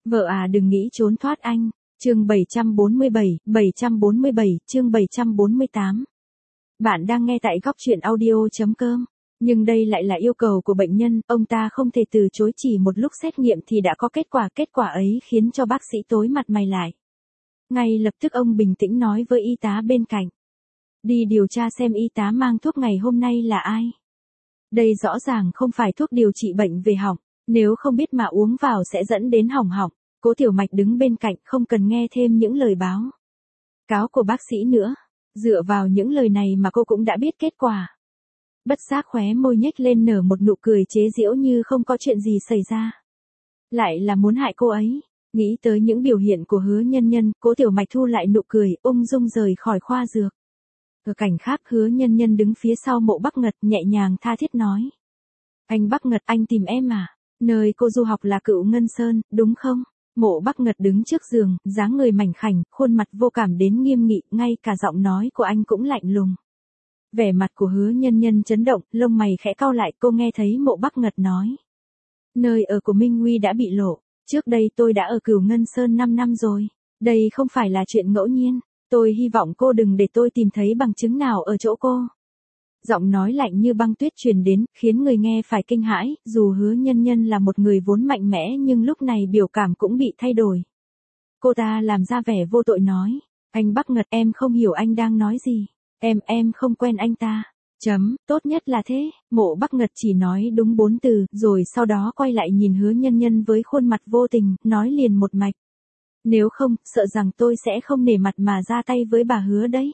Vợ à đừng nghĩ trốn thoát anh. Chương 747, chương 748. Bạn đang nghe tại góc truyện audio.com. Nhưng đây lại là yêu cầu của bệnh nhân, ông ta không thể từ chối, chỉ một lúc xét nghiệm thì đã có kết quả ấy khiến cho bác sĩ tối mặt mày lại. Ngay lập tức ông bình tĩnh nói với y tá bên cạnh. Đi điều tra xem y tá mang thuốc ngày hôm nay là ai. Đây rõ ràng không phải thuốc điều trị bệnh về họng, nếu không biết mà uống vào sẽ dẫn đến hỏng họng. Cố Tiểu Mạch đứng bên cạnh không cần nghe thêm những lời báo cáo của bác sĩ nữa. Dựa vào những lời này mà cô cũng đã biết kết quả. Bất giác khóe môi nhếch lên nở một nụ cười chế giễu như không có chuyện gì xảy ra. Lại là muốn hại cô ấy. Nghĩ tới những biểu hiện của Hứa Nhân Nhân, Cố Tiểu Mạch thu lại nụ cười, ung dung rời khỏi khoa dược. Ở cảnh khác, Hứa Nhân Nhân đứng phía sau Mộ Bắc Ngật nhẹ nhàng tha thiết nói. Anh Bắc Ngật, anh tìm em à? Nơi cô du học là Cựu Ngân Sơn, đúng không? Mộ Bắc Ngật đứng trước giường, dáng người mảnh khảnh, khuôn mặt vô cảm đến nghiêm nghị, ngay cả giọng nói của anh cũng lạnh lùng. Vẻ mặt của Hứa Nhân Nhân chấn động, lông mày khẽ cau lại, cô nghe thấy Mộ Bắc Ngật nói. Nơi ở của Minh Nguy đã bị lộ, trước đây tôi đã ở Cửu Ngân Sơn 5 năm rồi. Đây không phải là chuyện ngẫu nhiên, tôi hy vọng cô đừng để tôi tìm thấy bằng chứng nào ở chỗ cô. Giọng nói lạnh như băng tuyết truyền đến, khiến người nghe phải kinh hãi, dù Hứa Nhân Nhân là một người vốn mạnh mẽ nhưng lúc này biểu cảm cũng bị thay đổi. Cô ta làm ra vẻ vô tội nói, anh Bắc Ngật, em không hiểu anh đang nói gì, em không quen anh ta. Tốt nhất là thế. Mộ Bắc Ngật chỉ nói đúng 4 từ, rồi sau đó quay lại nhìn Hứa Nhân Nhân với khuôn mặt vô tình, nói liền một mạch. Nếu không, sợ rằng tôi sẽ không nể mặt mà ra tay với bà Hứa đấy.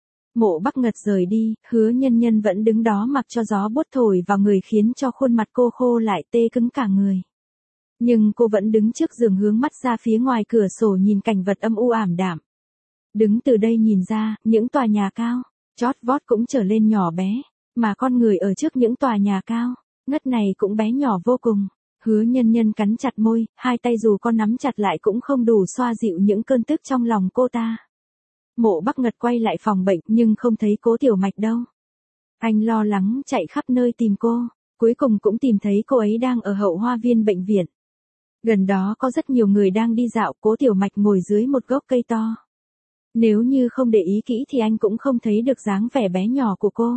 Mộ Bắc Ngật rời đi, Hứa Nhân Nhân vẫn đứng đó mặc cho gió buốt thổi vào người khiến cho khuôn mặt cô khô lại tê cứng cả người. Nhưng cô vẫn đứng trước giường hướng mắt ra phía ngoài cửa sổ nhìn cảnh vật âm u ảm đạm. Đứng từ đây nhìn ra, những tòa nhà cao, chót vót cũng trở lên nhỏ bé, mà con người ở trước những tòa nhà cao, ngất này cũng bé nhỏ vô cùng. Hứa Nhân Nhân cắn chặt môi, hai tay dù có nắm chặt lại cũng không đủ xoa dịu những cơn tức trong lòng cô ta. Mộ Bắc Ngật quay lại phòng bệnh nhưng không thấy Cố Tiểu Mạch đâu. Anh lo lắng chạy khắp nơi tìm cô, cuối cùng cũng tìm thấy cô ấy đang ở hậu hoa viên bệnh viện. Gần đó có rất nhiều người đang đi dạo, Cố Tiểu Mạch ngồi dưới một gốc cây to. Nếu như không để ý kỹ thì anh cũng không thấy được dáng vẻ bé nhỏ của cô.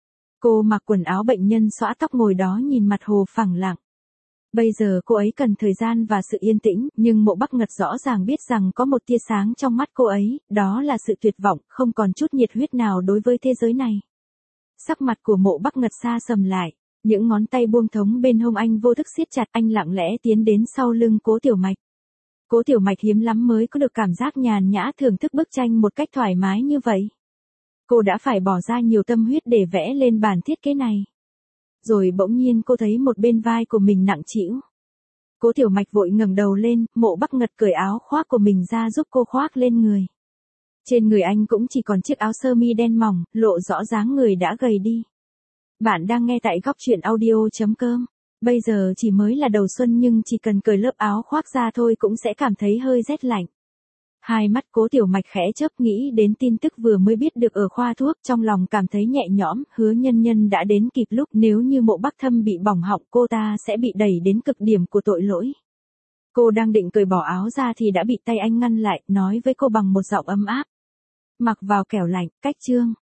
Cô mặc quần áo bệnh nhân xõa tóc ngồi đó nhìn mặt hồ phẳng lặng. Bây giờ cô ấy cần thời gian và sự yên tĩnh, nhưng Mộ Bắc Ngật rõ ràng biết rằng có một tia sáng trong mắt cô ấy, đó là sự tuyệt vọng, không còn chút nhiệt huyết nào đối với thế giới này. Sắc mặt của Mộ Bắc Ngật xa sầm lại, những ngón tay buông thõng bên hông anh vô thức siết chặt, anh lặng lẽ tiến đến sau lưng Cố Tiểu Mạch. Cố Tiểu Mạch hiếm lắm mới có được cảm giác nhàn nhã thưởng thức bức tranh một cách thoải mái như vậy. Cô đã phải bỏ ra nhiều tâm huyết để vẽ lên bản thiết kế này. Rồi bỗng nhiên cô thấy một bên vai của mình nặng trĩu. Cố Tiểu Mạch vội ngẩng đầu lên, Mộ Bắc Ngật cởi áo khoác của mình ra giúp cô khoác lên người. Trên người anh cũng chỉ còn chiếc áo sơ mi đen mỏng, lộ rõ dáng người đã gầy đi. Bạn đang nghe tại góc truyện audio.com. Bây giờ chỉ mới là đầu xuân nhưng chỉ cần cởi lớp áo khoác ra thôi cũng sẽ cảm thấy hơi rét lạnh. Hai mắt Cố Tiểu Mạch khẽ chớp, nghĩ đến tin tức vừa mới biết được ở khoa thuốc, trong lòng cảm thấy nhẹ nhõm. Hứa Nhân Nhân đã đến kịp lúc, nếu như Mộ Bắc Thâm bị bỏng họng cô ta sẽ bị đẩy đến cực điểm của tội lỗi. Cô đang định cởi bỏ áo ra thì đã bị tay anh ngăn lại, nói với cô bằng một giọng ấm áp. Mặc vào kẻo lạnh, cách chương.